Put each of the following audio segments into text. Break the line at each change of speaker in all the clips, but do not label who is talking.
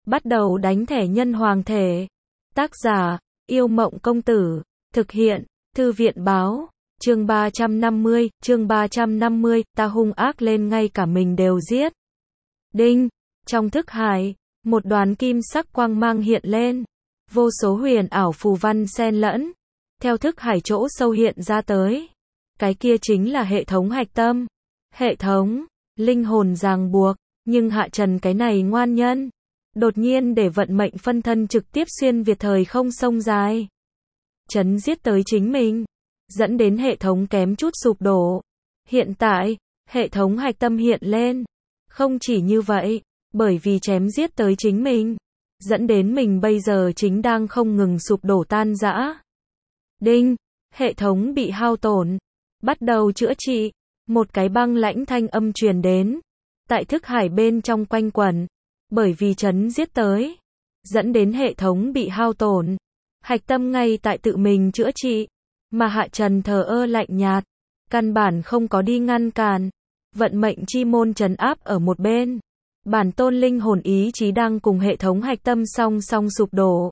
Bắt đầu đánh thẻ nhân hoàng thể. Tác giả, Yêu Mộng Công Tử. Thực hiện, Thư viện Báo. Chương 350, ta hung ác lên ngay cả mình đều giết. Đinh, trong thức hải, một đoàn kim sắc quang mang hiện lên. Vô số huyền ảo phù văn xen lẫn, theo thức hải chỗ sâu hiện ra tới. Cái kia chính là hệ thống hạch tâm. Hệ thống, linh hồn ràng buộc, nhưng Hạ Trần cái này ngoan nhân. Đột nhiên để vận mệnh phân thân trực tiếp xuyên việt thời không sông dài. Chấn giết tới chính mình, dẫn đến hệ thống kém chút sụp đổ. Hiện tại, hệ thống hạch tâm hiện lên. Không chỉ như vậy, bởi vì chém giết tới chính mình, dẫn đến mình bây giờ chính đang không ngừng sụp đổ tan rã. Đinh, hệ thống bị hao tổn. Bắt đầu chữa trị. Một cái băng lãnh thanh âm truyền đến. Tại thức hải bên trong quanh quẩn. Bởi vì chấn giết tới, dẫn đến hệ thống bị hao tổn. Hạch tâm ngay tại tự mình chữa trị. Mà Hạ Trần thờ ơ lạnh nhạt. Căn bản không có đi ngăn cản. Vận mệnh chi môn trấn áp ở một bên. Bản tôn linh hồn ý chí đang cùng hệ thống hạch tâm song song sụp đổ.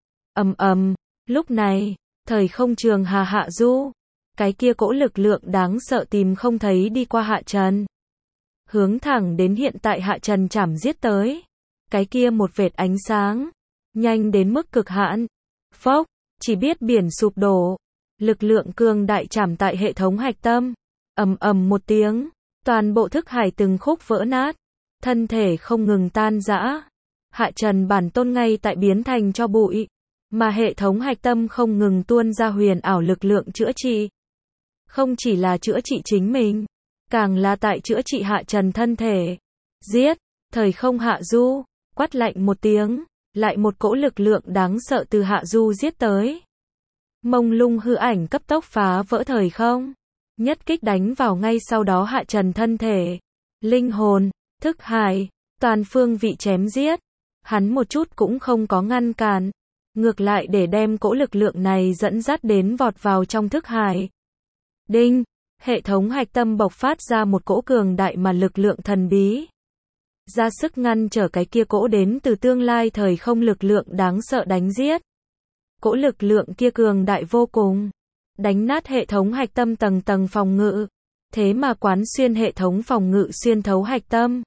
Lúc này, thời không trường hà hạ du. Cái kia cỗ lực lượng đáng sợ tìm không thấy đi qua Hạ Trần. Hướng thẳng đến hiện tại Hạ Trần chảm giết tới. Cái kia một vệt ánh sáng. Nhanh đến mức cực hạn. Phốc, chỉ biết biển sụp đổ. Lực lượng cường đại chảm tại hệ thống hạch tâm. Một tiếng. Toàn bộ thức hải từng khúc vỡ nát. Thân thể không ngừng tan rã. Hạ Trần bản tôn ngay tại biến thành cho bụi. Mà hệ thống hạch tâm không ngừng tuôn ra huyền ảo lực lượng chữa trị. Không chỉ là chữa trị chính mình, càng là tại chữa trị Hạ Trần thân thể. Giết, thời không hạ du, quát lạnh một tiếng, lại một cỗ lực lượng đáng sợ từ hạ du giết tới. Mông lung hư ảnh cấp tốc phá vỡ thời không, nhất kích đánh vào ngay sau đó Hạ Trần thân thể. Linh hồn, thức hải, toàn phương vị chém giết. Hắn một chút cũng không có ngăn cản, ngược lại để đem cỗ lực lượng này dẫn dắt đến vọt vào trong thức hải. Đinh, hệ thống hạch tâm bộc phát ra một cỗ cường đại mà lực lượng thần bí. Ra sức ngăn trở cái kia cỗ đến từ tương lai thời không lực lượng đáng sợ đánh giết. Cỗ lực lượng kia cường đại vô cùng. Đánh nát hệ thống hạch tâm tầng tầng phòng ngự. Thế mà quán xuyên hệ thống phòng ngự xuyên thấu hạch tâm.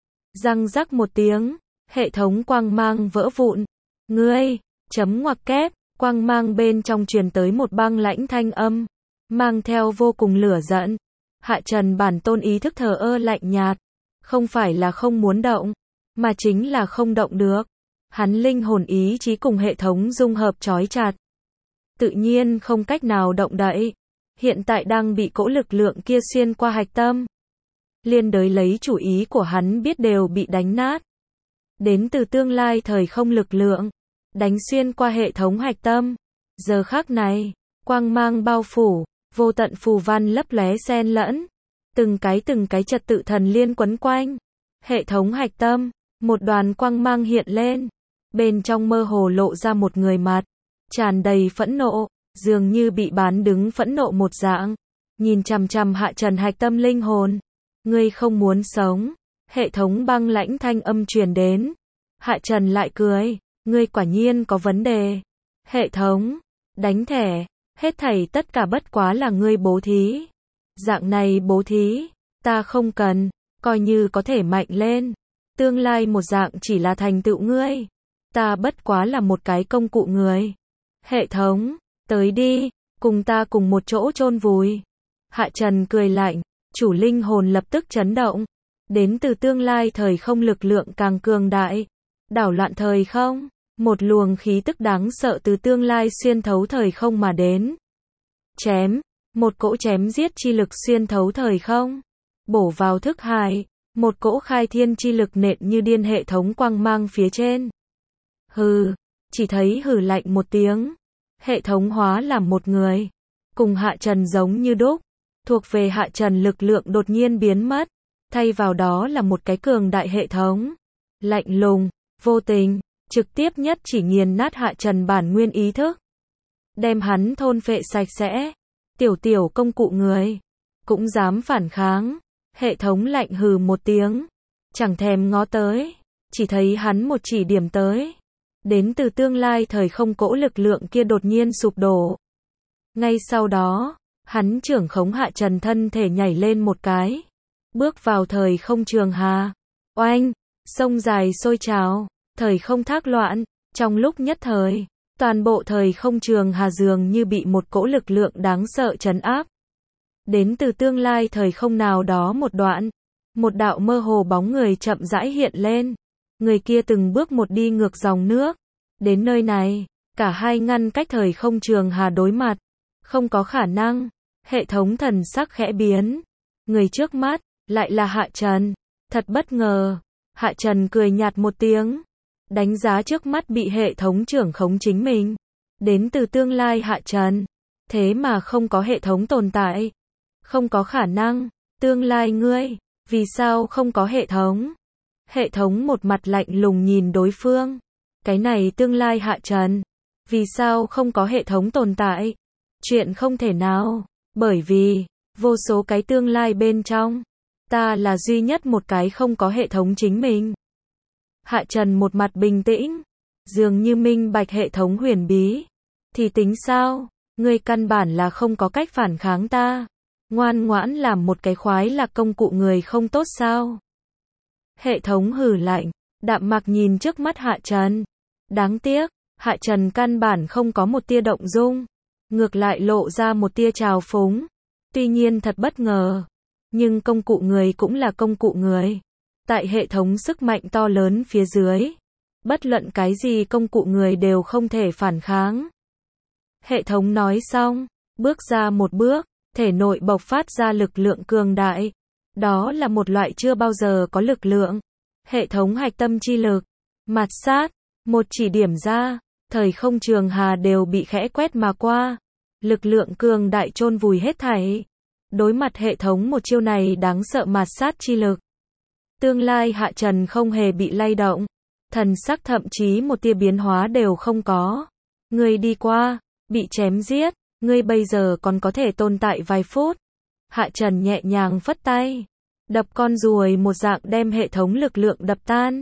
Răng rắc một tiếng, hệ thống quang mang vỡ vụn. Ngươi, chấm ngoặc kép, quang mang bên trong truyền tới một băng lãnh thanh âm. Mang theo vô cùng lửa giận. Hạ Trần bản tôn ý thức thờ ơ lạnh nhạt. Không phải là không muốn động, mà chính là không động được. Hắn linh hồn ý chí cùng hệ thống dung hợp trói chặt. Tự nhiên không cách nào động đậy. Hiện tại đang bị cỗ lực lượng kia xuyên qua hạch tâm. Liên đới lấy chủ ý của hắn biết đều bị đánh nát. Đến từ tương lai thời không lực lượng. Đánh xuyên qua hệ thống hạch tâm. Giờ khắc này, quang mang bao phủ. Vô tận phù văn lấp lóe xen lẫn. Từng cái trật tự thần liên quấn quanh. Hệ thống hạch tâm. Một đoàn quang mang hiện lên. Bên trong mơ hồ lộ ra một người mặt. Tràn đầy phẫn nộ. Dường như bị bán đứng phẫn nộ một dạng. Nhìn chằm chằm Hạ Trần hạch tâm linh hồn. Ngươi không muốn sống. Hệ thống băng lãnh thanh âm truyền đến. Hạ Trần lại cười. Ngươi quả nhiên có vấn đề. Hệ thống. Đánh thẻ. Hết thảy tất cả bất quá là ngươi bố thí. Dạng này bố thí, ta không cần, coi như có thể mạnh lên. Tương lai một dạng chỉ là thành tựu ngươi. Ta bất quá là một cái công cụ người. Hệ thống, tới đi, cùng ta cùng một chỗ chôn vùi. Hạ Trần cười lạnh, chủ linh hồn lập tức chấn động. Đến từ tương lai thời không lực lượng càng cường đại. Đảo loạn thời không. Một luồng khí tức đáng sợ từ tương lai xuyên thấu thời không mà đến. Chém, một cỗ chém giết chi lực xuyên thấu thời không. Bổ vào thức hải, một cỗ khai thiên chi lực nện như điên hệ thống quang mang phía trên. Hừ, chỉ thấy hừ lạnh một tiếng. Hệ thống hóa làm một người. Cùng Hạ Trần giống như đúc. Thuộc về Hạ Trần lực lượng đột nhiên biến mất. Thay vào đó là một cái cường đại hệ thống. Lạnh lùng, vô tình. Trực tiếp nhất chỉ nghiền nát Hạ Trần bản nguyên ý thức. Đem hắn thôn phệ sạch sẽ. Tiểu công cụ người. Cũng dám phản kháng. Hệ thống lạnh hừ một tiếng. Chẳng thèm ngó tới. chỉ thấy hắn một chỉ điểm tới. Đến từ tương lai thời không cỗ lực lượng kia đột nhiên sụp đổ. Ngay sau đó, hắn trưởng khống Hạ Trần thân thể nhảy lên một cái. Bước vào thời không trường hà. Oanh, sông dài sôi trào, thời không thác loạn. Trong lúc nhất thời, toàn bộ thời không trường hà dường như bị một cỗ lực lượng đáng sợ trấn áp. Đến từ tương lai thời không nào đó một đoạn, một đạo mơ hồ bóng người chậm rãi hiện lên. Người kia từng bước một đi ngược dòng nước. Đến nơi này, cả hai ngăn cách thời không trường hà đối mặt. Không có khả năng. Hệ thống thần sắc khẽ biến. Người trước mắt, lại là Hạ Trần. Thật bất ngờ. Hạ Trần cười nhạt một tiếng. Đánh giá trước mắt bị hệ thống trưởng khống chính mình. Đến từ tương lai Hạ Trần. Thế mà không có hệ thống tồn tại. Không có khả năng. Tương lai ngươi, vì sao không có hệ thống? Hệ thống một mặt lạnh lùng nhìn đối phương. Cái này tương lai Hạ Trần. Vì sao không có hệ thống tồn tại? Chuyện không thể nào. Bởi vì, vô số cái tương lai bên trong. Ta là duy nhất một cái không có hệ thống chính mình. Hạ Trần một mặt bình tĩnh. Dường như minh bạch hệ thống huyền bí. Thì tính sao? Ngươi căn bản là không có cách phản kháng ta. Ngoan ngoãn làm một cái khoái lạc công cụ người không tốt sao? Hệ thống hừ lạnh, đạm mạc nhìn trước mắt Hạ Trần. Đáng tiếc, Hạ Trần căn bản không có một tia động dung. Ngược lại lộ ra một tia trào phúng. Tuy nhiên thật bất ngờ. Nhưng công cụ người cũng là công cụ người. Tại hệ thống sức mạnh to lớn phía dưới. Bất luận cái gì công cụ người đều không thể phản kháng. Hệ thống nói xong, bước ra một bước, thể nội bộc phát ra lực lượng cường đại. Đó là một loại chưa bao giờ có lực lượng. Hệ thống hạch tâm chi lực. Mạt sát, một chỉ điểm ra, thời không trường hà đều bị khẽ quét mà qua. Lực lượng cường đại chôn vùi hết thảy. Đối mặt hệ thống một chiêu này đáng sợ mạt sát chi lực. Tương lai Hạ Trần không hề bị lay động. Thần sắc thậm chí một tia biến hóa đều không có. Người đi qua, bị chém giết, ngươi bây giờ còn có thể tồn tại vài phút. Hạ Trần nhẹ nhàng phất tay. Đập con ruồi một dạng đem hệ thống lực lượng đập tan.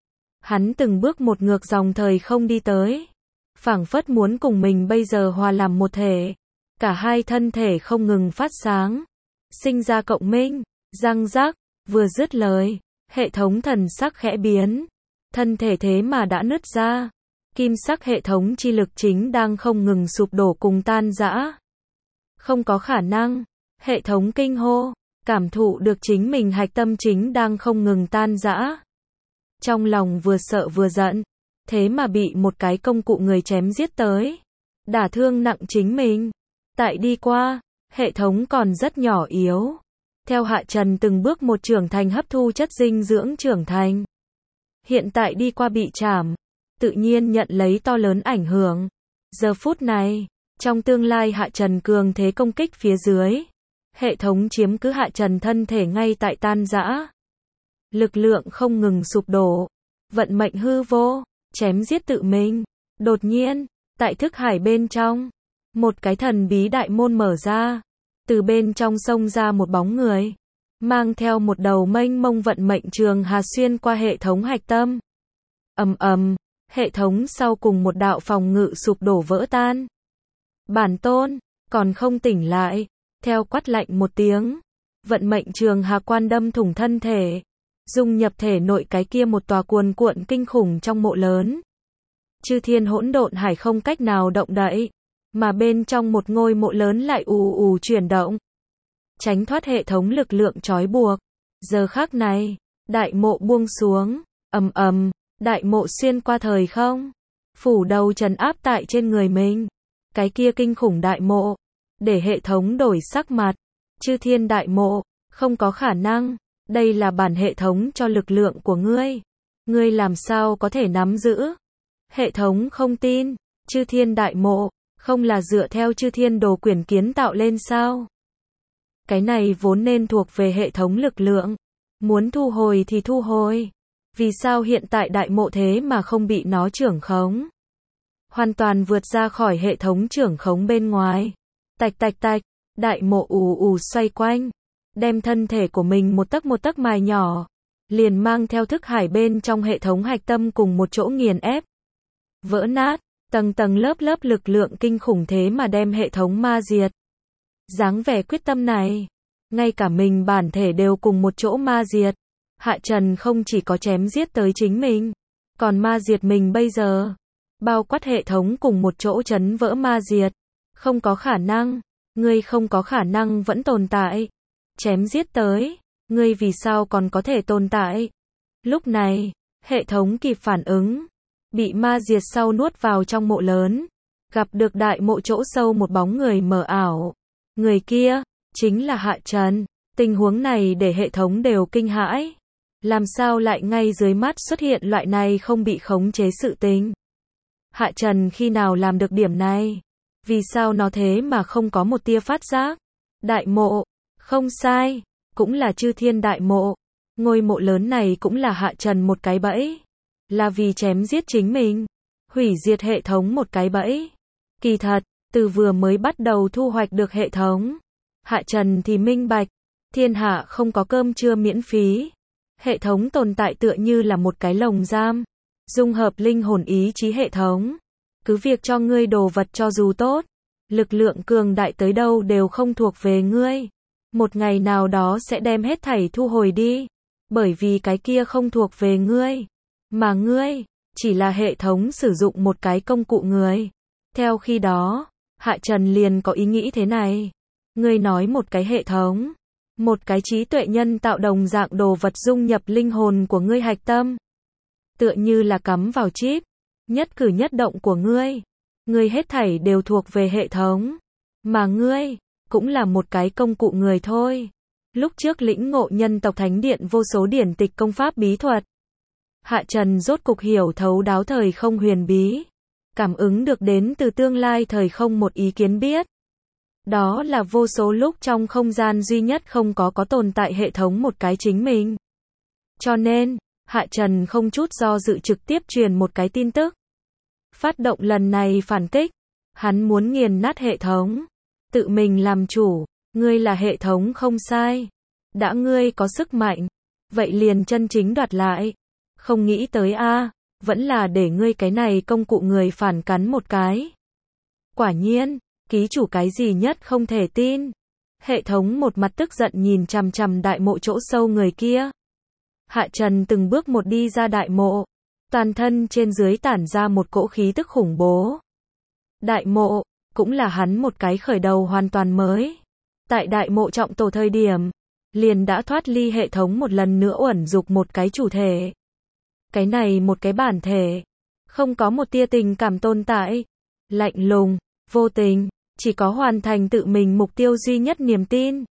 Hắn từng bước một ngược dòng thời không đi tới. Phảng phất muốn cùng mình bây giờ hòa làm một thể. Cả hai thân thể không ngừng phát sáng. Sinh ra cộng minh, răng rắc, vừa dứt lời. Hệ thống thần sắc khẽ biến. Thân thể thế mà đã nứt ra. Kim sắc hệ thống chi lực chính đang không ngừng sụp đổ cùng tan rã. Không có khả năng. Hệ thống kinh hô. Cảm thụ được chính mình hạch tâm chính đang không ngừng tan rã. Trong lòng vừa sợ vừa giận. Thế mà bị một cái công cụ người chém giết tới. Đả thương nặng chính mình. Tại đi qua, hệ thống còn rất nhỏ yếu. Theo Hạ Trần từng bước một trưởng thành hấp thu chất dinh dưỡng trưởng thành. Hiện tại đi qua bị chảm. Tự nhiên nhận lấy to lớn ảnh hưởng. Giờ phút này, trong tương lai Hạ Trần cường thế công kích phía dưới. Hệ thống chiếm cứ Hạ Trần thân thể ngay tại tan rã. Lực lượng không ngừng sụp đổ. Vận mệnh hư vô, chém giết tự mình. Đột nhiên, tại thức hải bên trong, một cái thần bí đại môn mở ra. Từ bên trong xông ra một bóng người. Mang theo một đầu mênh mông vận mệnh trường hà xuyên qua hệ thống hạch tâm. Ầm ầm. Hệ thống sau cùng một đạo phòng ngự sụp đổ vỡ tan. Bản tôn, còn không tỉnh lại. Theo quát lạnh một tiếng. Vận mệnh trường hà quan đâm thủng thân thể. Dung nhập thể nội cái kia một tòa cuồn cuộn kinh khủng trong mộ lớn. Chư thiên hỗn độn hải không cách nào động đậy. Mà bên trong một ngôi mộ lớn lại ù ù chuyển động. Tránh thoát hệ thống lực lượng trói buộc. Giờ khắc này, đại mộ buông xuống. Ầm ầm. Đại mộ xuyên qua thời không. Phủ đầu trấn áp tại trên người mình. Cái kia kinh khủng đại mộ. Để hệ thống đổi sắc mặt. Chư thiên đại mộ. Không có khả năng. Đây là bản hệ thống cho lực lượng của ngươi. Ngươi làm sao có thể nắm giữ? Hệ thống không tin. Chư thiên đại mộ. Không là dựa theo chư thiên đồ quyển kiến tạo lên sao? Cái này vốn nên thuộc về hệ thống lực lượng. Muốn thu hồi thì thu hồi. Vì sao hiện tại đại mộ thế mà không bị nó trưởng khống? Hoàn toàn vượt ra khỏi hệ thống trưởng khống bên ngoài. Tạch tạch tạch, đại mộ ù ù xoay quanh. Đem thân thể của mình một tấc mài nhỏ. liền mang theo thức hải bên trong hệ thống hạch tâm cùng một chỗ nghiền ép, vỡ nát, tầng tầng lớp lớp lực lượng kinh khủng thế mà đem hệ thống ma diệt. Dáng vẻ quyết tâm này, ngay cả mình bản thể đều cùng một chỗ ma diệt. Hạ Trần không chỉ có chém giết tới chính mình, còn ma diệt mình bây giờ. Bao quát hệ thống cùng một chỗ chấn vỡ ma diệt. Không có khả năng, ngươi không có khả năng vẫn tồn tại. Chém giết tới, ngươi vì sao còn có thể tồn tại? Lúc này, hệ thống kịp phản ứng, bị ma diệt sau nuốt vào trong mộ lớn, gặp được đại mộ chỗ sâu một bóng người mờ ảo. Người kia, chính là Hạ Trần. Tình huống này để hệ thống đều kinh hãi. Làm sao lại ngay dưới mắt xuất hiện loại này không bị khống chế sự tình? Hạ Trần khi nào làm được điểm này? Vì sao nó thế mà không có một tia phát giác? Đại mộ, không sai, cũng là chư thiên đại mộ. Ngôi mộ lớn này cũng là Hạ Trần một cái bẫy. Là vì chém giết chính mình, hủy diệt hệ thống một cái bẫy. Kỳ thật, từ vừa mới bắt đầu thu hoạch được hệ thống, Hạ Trần thì minh bạch, thiên hạ không có cơm trưa miễn phí. Hệ thống tồn tại tựa như là một cái lồng giam, dung hợp linh hồn ý chí hệ thống. Cứ việc cho ngươi đồ vật cho dù tốt, lực lượng cường đại tới đâu đều không thuộc về ngươi. Một ngày nào đó sẽ đem hết thảy thu hồi đi, bởi vì cái kia không thuộc về ngươi, mà ngươi chỉ là hệ thống sử dụng một cái công cụ người. Theo khi đó, Hạ Trần liền có ý nghĩ thế này. Ngươi nói một cái hệ thống, một cái trí tuệ nhân tạo đồng dạng đồ vật dung nhập linh hồn của ngươi hạch tâm. Tựa như là cắm vào chip, nhất cử nhất động của ngươi. Ngươi hết thảy đều thuộc về hệ thống, mà ngươi cũng là một cái công cụ người thôi. Lúc trước lĩnh ngộ nhân tộc thánh điện vô số điển tịch công pháp bí thuật, Hạ Trần rốt cục hiểu thấu đáo thời không huyền bí, cảm ứng được đến từ tương lai thời không một ý kiến biết. Đó là vô số lúc trong không gian duy nhất không có tồn tại hệ thống một cái chính mình. Cho nên, Hạ Trần không chút do dự trực tiếp truyền một cái tin tức. Phát động lần này phản kích, hắn muốn nghiền nát hệ thống, tự mình làm chủ. Ngươi là hệ thống không sai, đã ngươi có sức mạnh, vậy liền chân chính đoạt lại. Không nghĩ tới a, vẫn là để ngươi cái này công cụ người phản cắn một cái. Quả nhiên, ký chủ cái gì nhất không thể tin. Hệ thống một mặt tức giận nhìn chằm chằm đại mộ chỗ sâu người kia. Hạ Trần từng bước một đi ra đại mộ, toàn thân trên dưới tản ra một cỗ khí tức khủng bố. Đại mộ, cũng là hắn một cái khởi đầu hoàn toàn mới. Tại đại mộ trọng tổ thời điểm, liền đã thoát ly hệ thống một lần nữa uẩn dục một cái chủ thể. Cái này một cái bản thể, không có một tia tình cảm tồn tại, lạnh lùng, vô tình, chỉ có hoàn thành tự mình mục tiêu duy nhất niềm tin.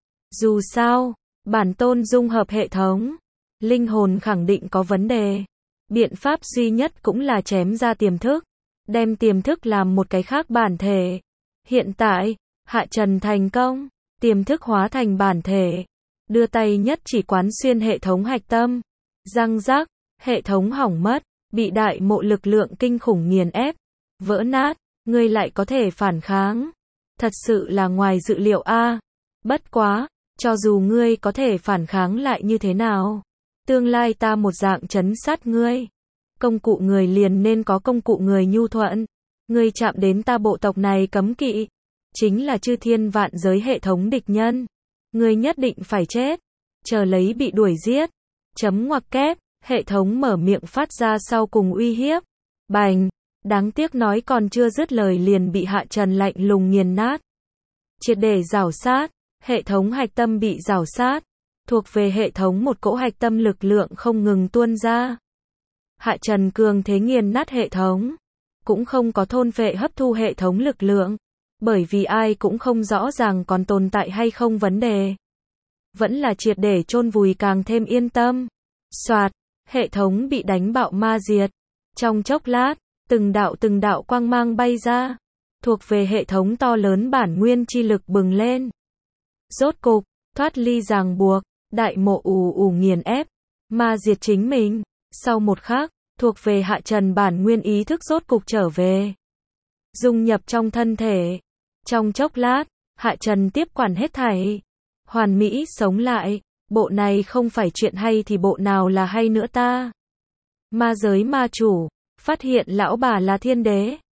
Dù sao, bản tôn dung hợp hệ thống, linh hồn khẳng định có vấn đề. Biện pháp duy nhất cũng là chém ra tiềm thức, đem tiềm thức làm một cái khác bản thể. Hiện tại, Hạ Trần thành công, tiềm thức hóa thành bản thể, đưa tay nhất chỉ quán xuyên hệ thống hạch tâm. Răng rắc, hệ thống hỏng mất, bị đại mộ lực lượng kinh khủng nghiền ép, vỡ nát, ngươi lại có thể phản kháng. Thật sự là ngoài dự liệu a. Bất quá, cho dù ngươi có thể phản kháng lại như thế nào, tương lai ta một dạng trấn sát ngươi. Công cụ người liền nên có công cụ người nhu thuận. Ngươi chạm đến ta bộ tộc này cấm kỵ, chính là chư thiên vạn giới hệ thống địch nhân. Ngươi nhất định phải chết, chờ lấy bị đuổi giết. Chấm ngoặc kép, hệ thống mở miệng phát ra sau cùng uy hiếp. Bành, đáng tiếc nói còn chưa dứt lời liền bị Hạ Trần lạnh lùng nghiền nát. Triệt để rảo sát, hệ thống hạch tâm bị rảo sát, thuộc về hệ thống một cỗ hạch tâm lực lượng không ngừng tuôn ra. Hạ Trần cường thế nghiền nát hệ thống, cũng không có thôn phệ hấp thu hệ thống lực lượng, bởi vì ai cũng không rõ ràng còn tồn tại hay không vấn đề. Vẫn là triệt để chôn vùi càng thêm yên tâm. Soạt, hệ thống bị đánh bạo ma diệt. Trong chốc lát, từng đạo quang mang bay ra, thuộc về hệ thống to lớn bản nguyên chi lực bừng lên. Rốt cục, thoát ly ràng buộc, đại mộ ù ù nghiền ép, ma diệt chính mình. Sau một khắc, thuộc về Hạ Trần bản nguyên ý thức rốt cục trở về, dung nhập trong thân thể. Trong chốc lát, Hạ Trần tiếp quản hết thảy, hoàn mỹ sống lại, Bộ này không phải chuyện hay thì bộ nào là hay nữa ta? Ma giới ma chủ, phát hiện lão bà là thiên đế.